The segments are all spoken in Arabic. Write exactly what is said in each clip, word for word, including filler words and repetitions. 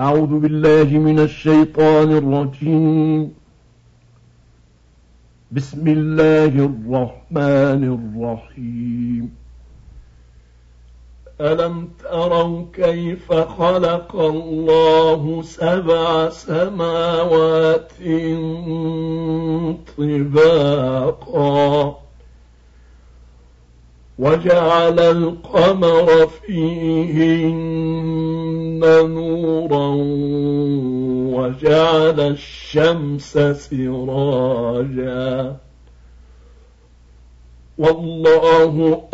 أعوذ بالله من الشيطان الرجيم. بسم الله الرحمن الرحيم. ألم تروا كيف خلق الله سبع سماوات طباقا وجعل القمر فيهن نورا وجعل الشمس سراجا والله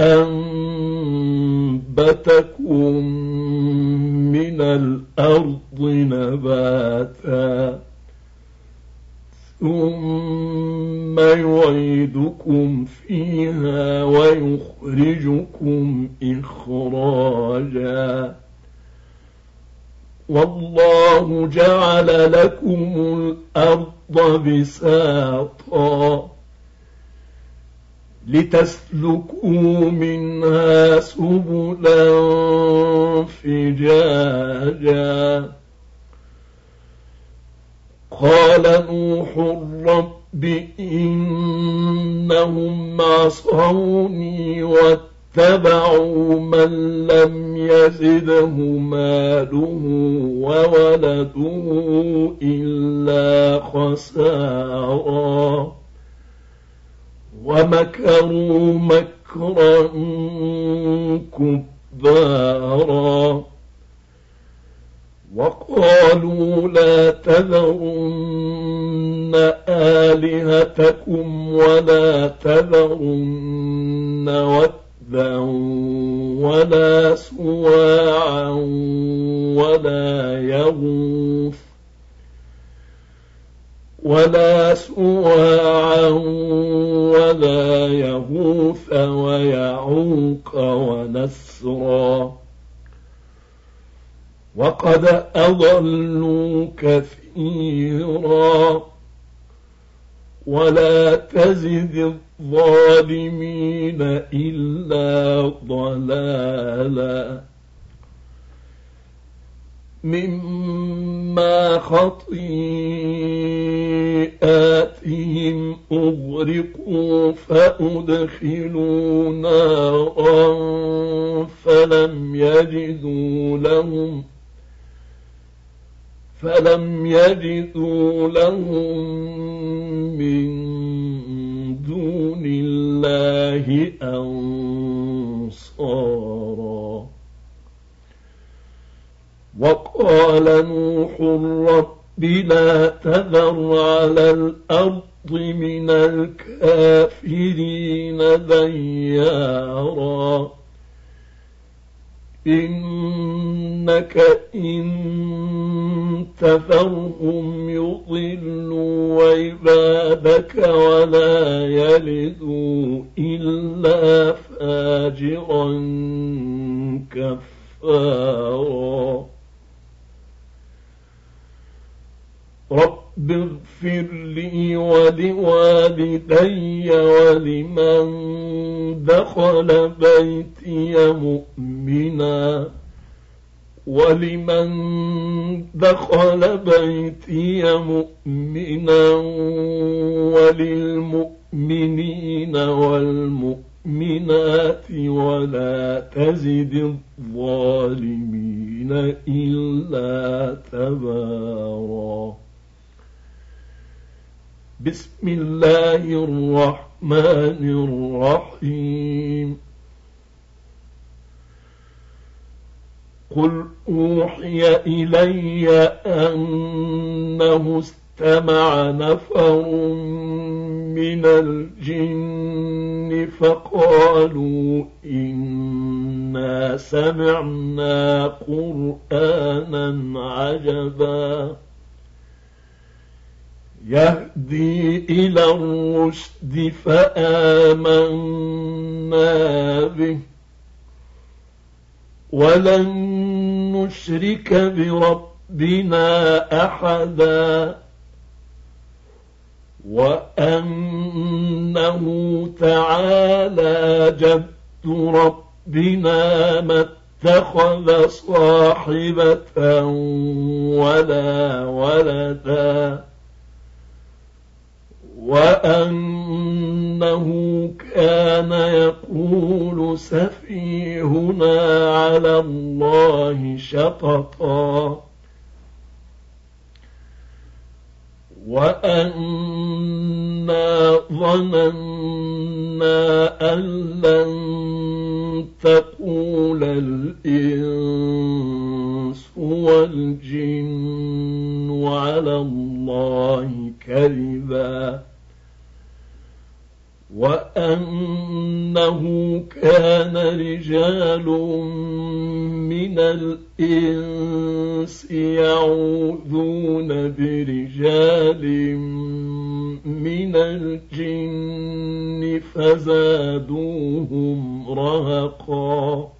أنبتكم من الأرض نباتا ثم يعيدكم فيها ويخرجكم إخراجا والله جعل لكم الأرض بساطا لتسلكوا منها سبلا فجاجا قال نوح رب إنهم عصوني واتبعوا من لم يزده ماله وولده إلا خسارا ومكروا مكرا كبارا وقالوا لا تذرن آلهتكم ولا تذرن ودا ولا سواعا ولا يغوث ولا سواعا ولا يغوث ويعوق ونسرا وقد أضلوا كثيرا ولا تزد الظالمين إلا ضلالا مما خطيئاتهم أغرقوا فأدخلوا نارا فلم يجدوا لهم فلم يجدوا لهم من دون الله أنصارا وقال نوح رب لا تذر على الأرض من الكافرين ديارا إنك إن تذرهم يضلوا عبادك ولا يلدوا إلا فاجرا كفارا رب اغفر لي ولوالدي ولمن دخل بيتي مؤمنا ولمن دخل بيتي مؤمنا وللمؤمنين والمؤمنات ولا تزد الظالمين إلا تبارا بسم الله الرحمن الرحيم قل أوحي إلي أنه استمع نفر من الجن فقالوا إنا سمعنا قرآنا عجبا يهدي إلى الرشد فآمنا به ولن نشرك بربنا أحدا وأنه تعالى جد ربنا ما اتخذ صاحبة ولا ولدا وأنه كان يقول سفيهنا على الله شططا وأنا ظننا أن لن تقول الإنس والجن على الله كذبا وأنه كان رجال من الإنس يعوذون برجال من الجن فزادوهم رهقا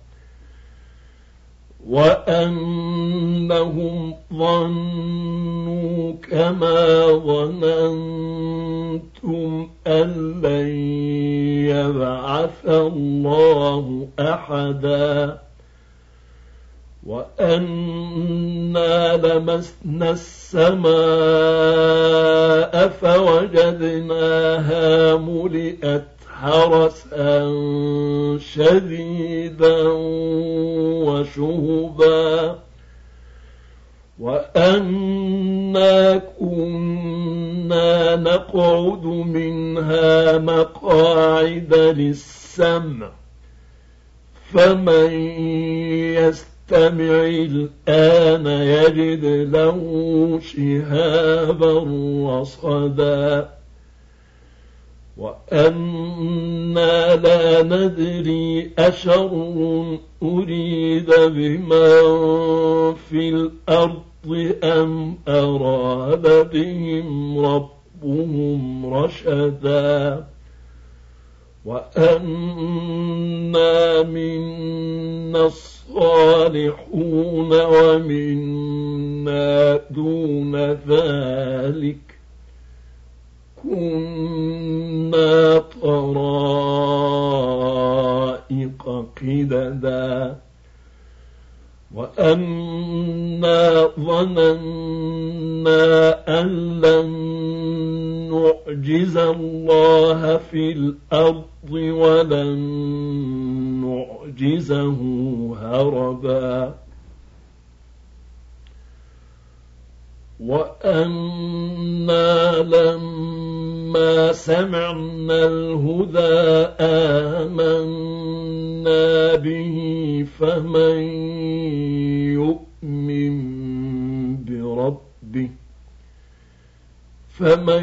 وأنهم ظنوا كما ظننتم أن لن يبعث الله أحدا وأنا لمسنا السماء فوجدناها ملئت حرسا شديدا وشهبا وأنا كنا نقعد منها مقاعد للسمع فمن يستمع الآن يجد له شهابا رصدا وأنا لا ندري أشر أريد بمن في الأرض أم أراد بهم ربهم رشدا وأنا منا الصالحون ومنا دون ذلك كنا طرائق قددا وأنا ظننا أن لن نعجز الله في الأرض ولن نعجزه هربا وأنا لما سمعنا الهدى آمنا به فمن يؤمن بربه فمن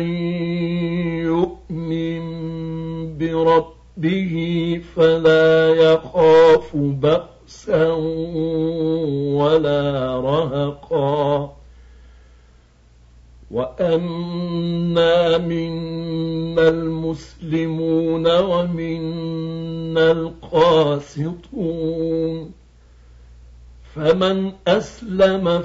يؤمن بربه فلا يخاف بأسا ولا رهقا وأنا منا المسلمون ومنا القاسطون فمن أسلم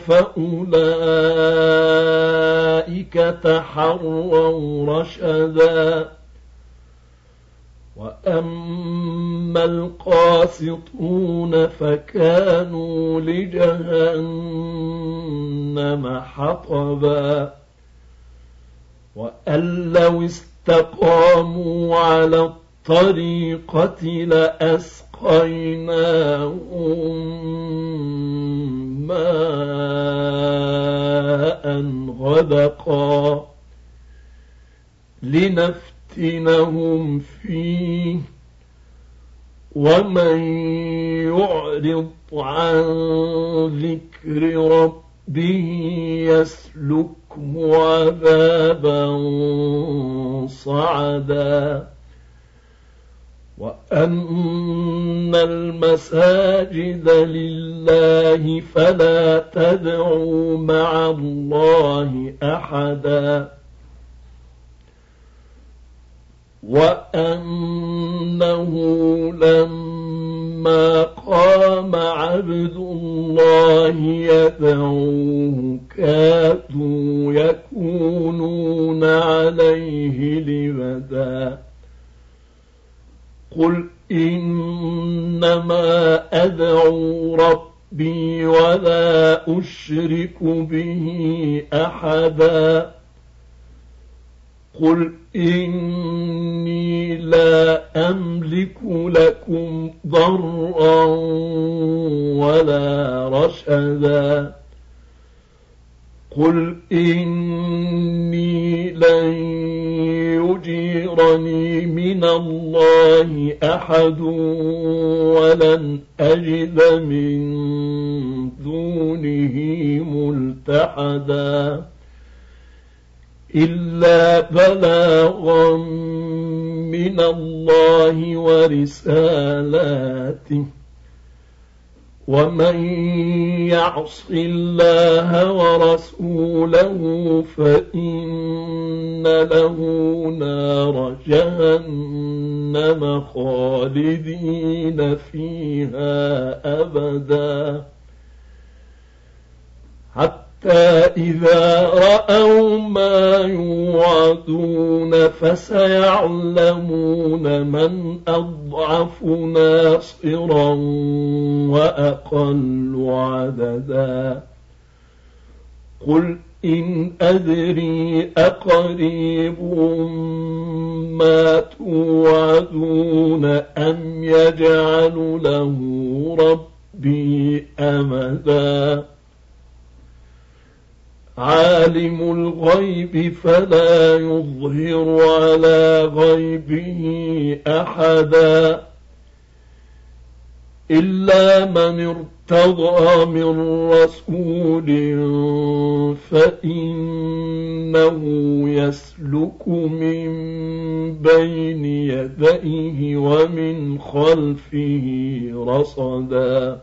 فأولئك تحروا رشدا وأما القاسطون فكانوا لجهنم حطبا وأن لو استقاموا على الطريقة لأسقيناهم ماء غدقا لنفتنهم فيه ومن يعرض عن ذكر ربه يسلكه عذابا صعدا وأن المساجد لله فلا تدعوا مع الله أحدا وأنه لما قام عبد الله يدعوه كادوا يكونون عليه لبدا قل إن إنما أدعو ربي ولا أشرك به أحدا قل إني لا أملك لكم ضرا ولا رشدا قل إني لن يجيرني من الله أحد ولن أجد من دونه ملتحدا إلا بلاغا من الله ورسالاته ومن يعص الله ورسوله فإن له نار جهنم خالدين فيها أبدا حتى إذا رأوا ما يوعدون فسيعلمون من أضعف ناصرا وأقل عددا قل إن أدري أقريب ما توعدون أم يجعل له ربي أمدا عالم الغيب فلا يظهر على غيبه أحدا إلا من ارتضى من رسول فإنه يسلك من بين يديه ومن خلفه رصدا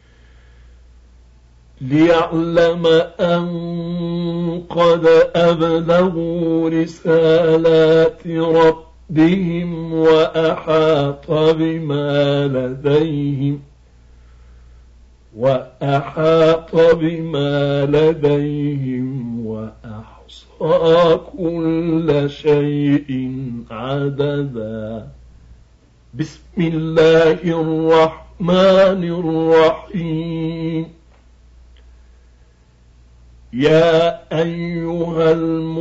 ليعلم أن قد أبلغوا رسالات ربهم وأحاط بما لديهم وأحاط بما لديهم وأحصى كل شيء عددا بسم الله الرحمن الرحيم يا أيها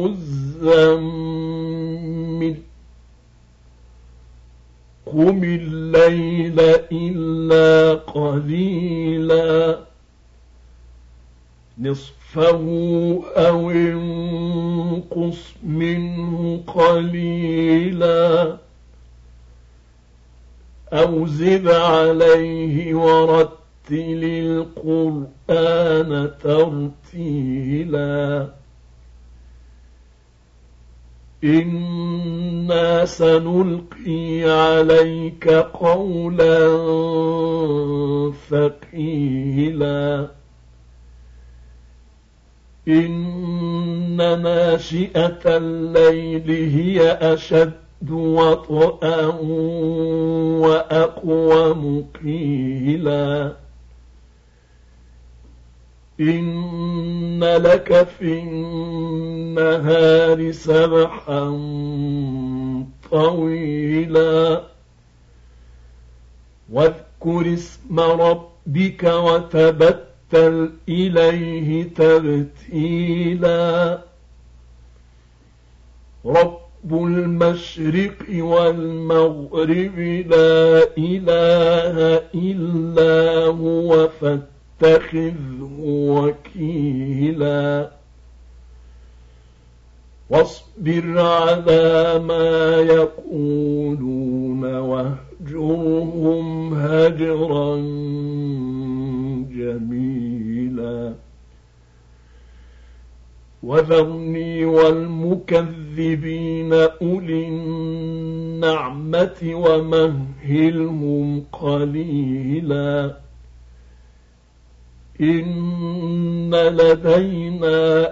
المزمل قم الليل إلا قليلا نصفه أو انقص منه قليلا أو زد عليه ورتل القرآن ترتيلا إنا سنلقي عليك قولا ثقيلا إن ناشئة الليل هي أشد وطئا وأقوم قيلا إن لك في النهار سبحا طويلا واذكر اسم ربك وتبتل إليه تبتيلا رب المشرق والمغرب لا إله إلا هو فاتخذه وكيلا واصبر على ما يقولون واهجرهم هجرا جميلا وذرني والمكذبين أولي النعمة ومهلهم قليلا إن لدينا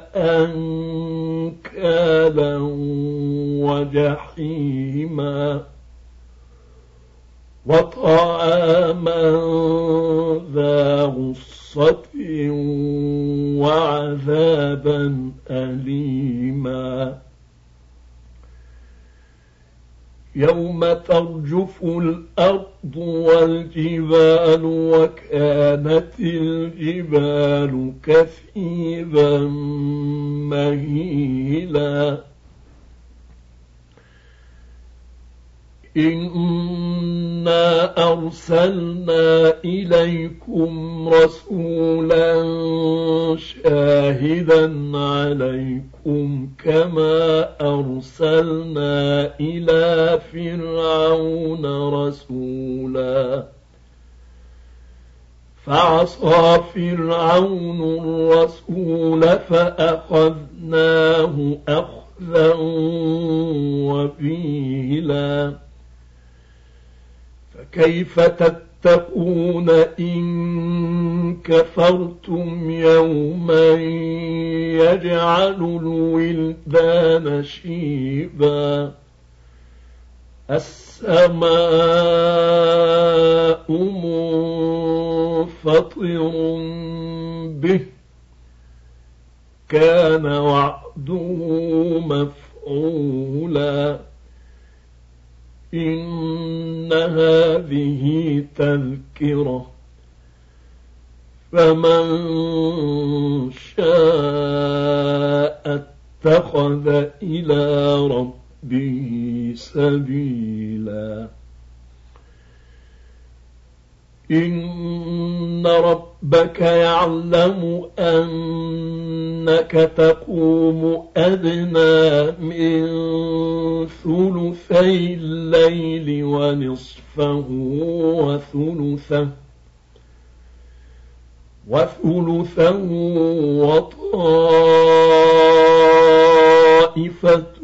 أنكالا وجحيما وطعاما ذا غصة وعذابا أليما يوم ترجف الأرض والجبال وكانت الجبال كثيبا مهيلا إنا أرسلنا إليكم رسولا شاهدا عليكم كما أرسلنا إلى فرعون رسولا فعصى فرعون الرسول فأخذناه أخذا وبيلا فكيف تتقون إن كفرتم يوما يجعل الولدان شيبا السماء منفطر به كان وعده مفعولا إن هذه تذكرة فمن شاء اتخذ إلى ربه سبيلا إن ربك يعلم أنك تقوم أدنى من ثلثي الليل ونصفه وثلثه وثلثه وطائفة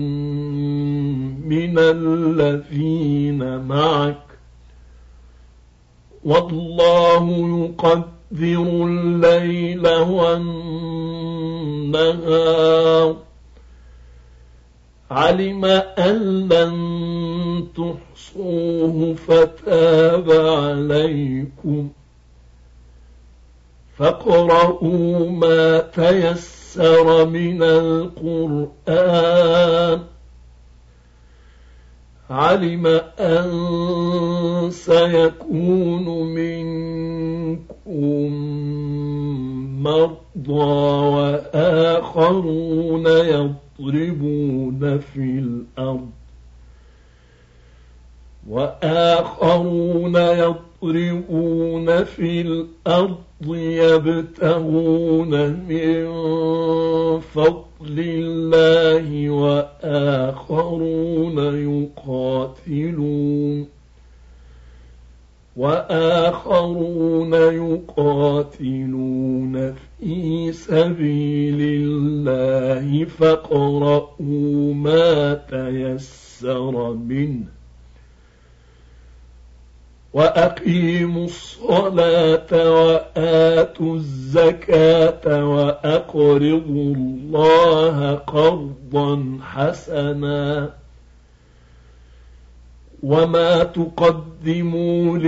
من الذين معك والله يقدر الليل والنهار علم أن لن تحصوه فتاب عليكم فاقرؤوا ما تيسر من القرآن علم أن سيكون منكم مرضى وآخرون يضربون في الأرض وآخرون يضربون في الأرض يبتغون من فضل الله وآخرون يقاتلون وآخرون يقاتلون في سبيل الله فاقرؤوا ما تيسر منه وأقيموا الصلاة وآتوا الزكاة وأقرضوا الله قرضا حسنا وما تقدموا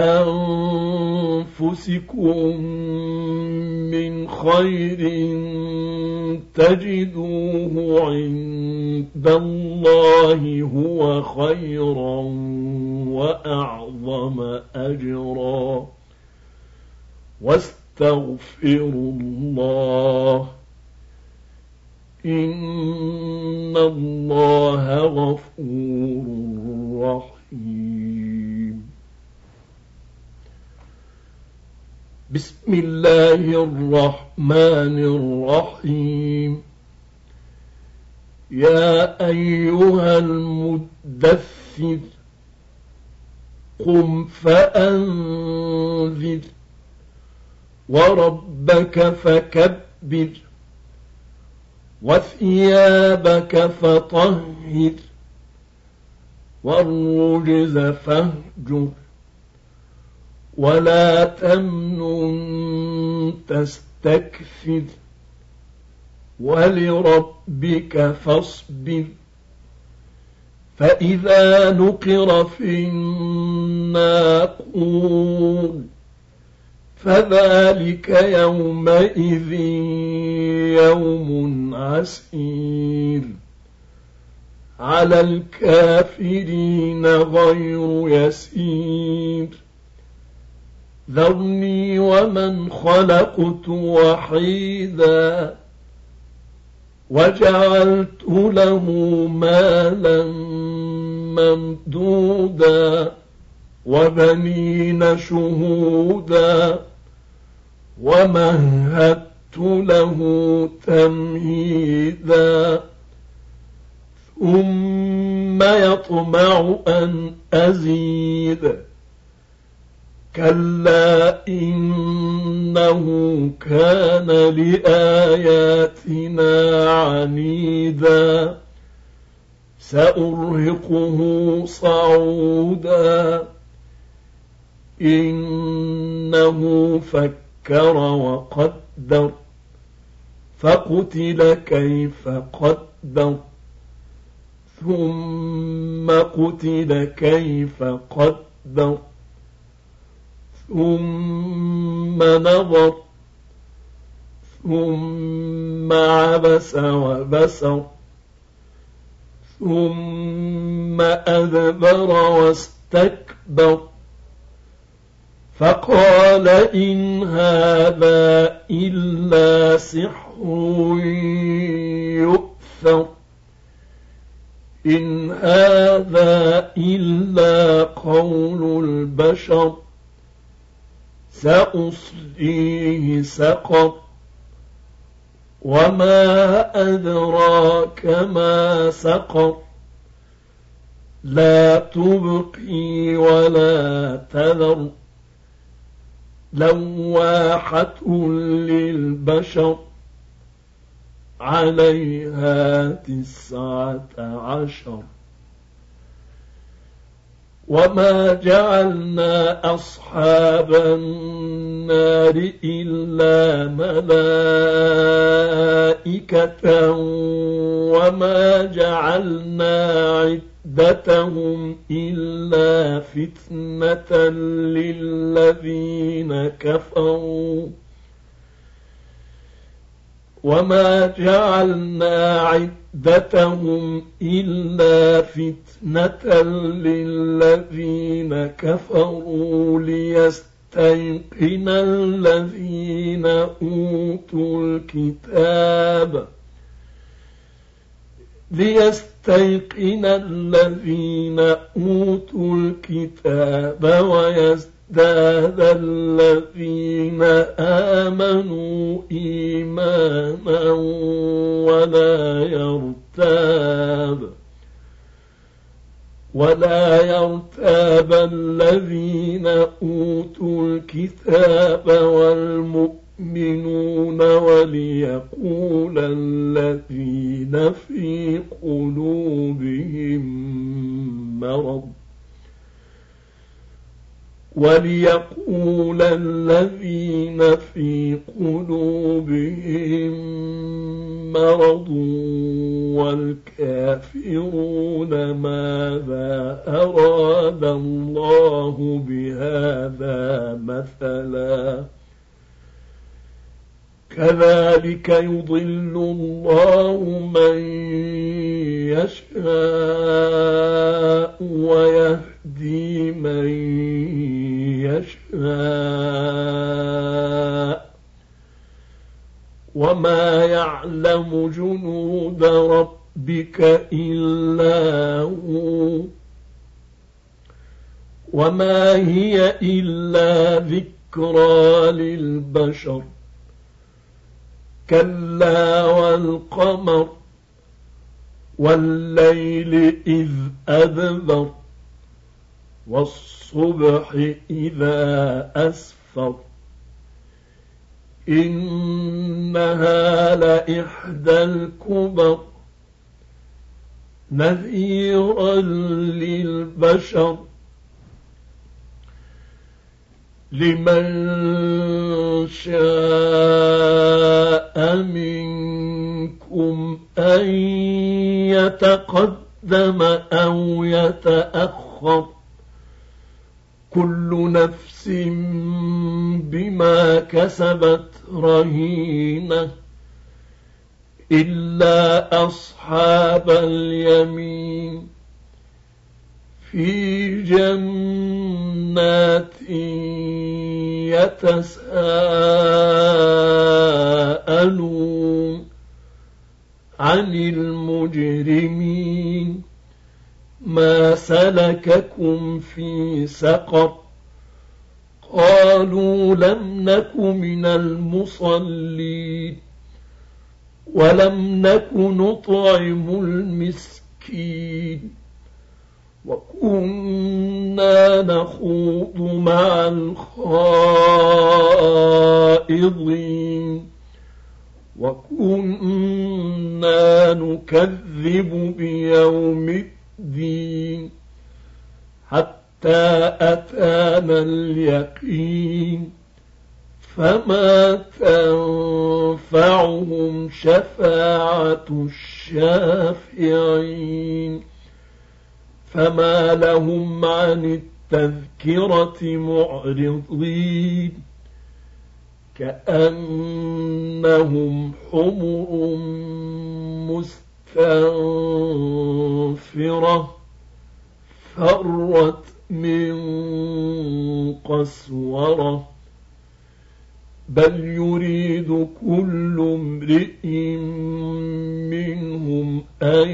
لأنفسكم من خير تجدوه عند الله هو خيرا وأعظم أجرا واستغفروا الله إن الله غفور رحيم. بسم الله الرحمن الرحيم. يا أيها المدثر قم فأنذر وربك فكبر وثيابك فطهر والرجز فاهجر ولا تمنن تستكثر ولربك فاصبر فإذا نقر في الناقور فذلك يومئذ يوم عسير على الكافرين غير يسير ذرني ومن خلقت وحيدا وجعلت له مالا ممدودا وبنين شهودا ومهدت له تمهيدا ثم يطمع أن أزيد كلا إنه كان لآياتنا عنيدا سأرهقه صعودا إنه فكر وقدر فقتل كيف قدر ثم قتل كيف قدر ثم نظر ثم عبس وبسر ثم أدبر واستكبر فقال إن هذا إلا سحر يؤثر إن هذا إلا قول البشر سأصليه سقر وما أدراك ما سقر لا تبقي ولا تذر لواحة للبشر عليها تسعة عشر وما جعلنا أصحاب النار إلا ملائكة وما جعلنا عدتهم إلا فتنة للذين كفروا وما جعلنا عدتهم إلا فتنة للذين كفروا ليستيقن الذين أوتوا الكتاب ليستيقن الذين أوتوا الكتاب ويزداد الذين آمنوا إيمانا ولا يرتاب ولا يرتاب الذين أوتوا الكتاب والمؤمنون وليقول الذين في قلوبهم مرض وليقول الذين في قلوبهم مرض والكافرون ماذا أراد الله بهذا مثلا كذلك يضل الله من يشاء ويهدي من يشاء وما يعلم جنود ربك إلا هو وما هي إلا ذكرى للبشر كلا والقمر والليل إذ أدبر والصبح إذا أسفر إنها لإحدى الكبر نذيرا للبشر لمن شاء منكم أن يتقدم أو يتأخر كل نفس بما كسبت رهينة إلا أصحاب اليمين في جنات يتساءلون عن المجرمين ما سلككم في سقر قالوا لم نك من المصلين ولم نك نطعم المسكين وكنا نخوض مع الخائضين وكنا نكذب بيوم الدين حتى أتانا اليقين فما تنفعهم شفاعة الشافعين فما لهم عن التذكرة معرضين كأنهم حمر مستنفرة فرت من قسورة بل يريد كل امرئ منهم أن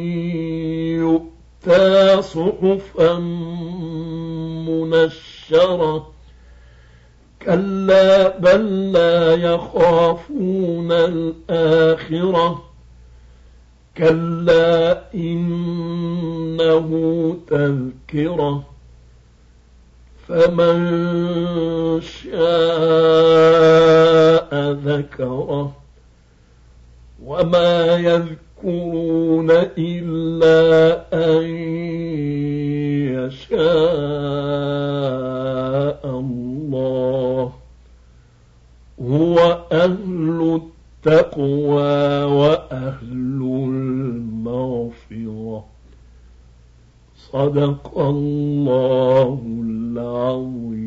يؤتى صحفا منشرة كلا بل لا يخافون الآخرة كلا إنه تذكرة فمن شاء ذكره وما يذكرون إلا أن يشاء الله هو أهل التقوى وأهل المغفرة صدق الله العظيم.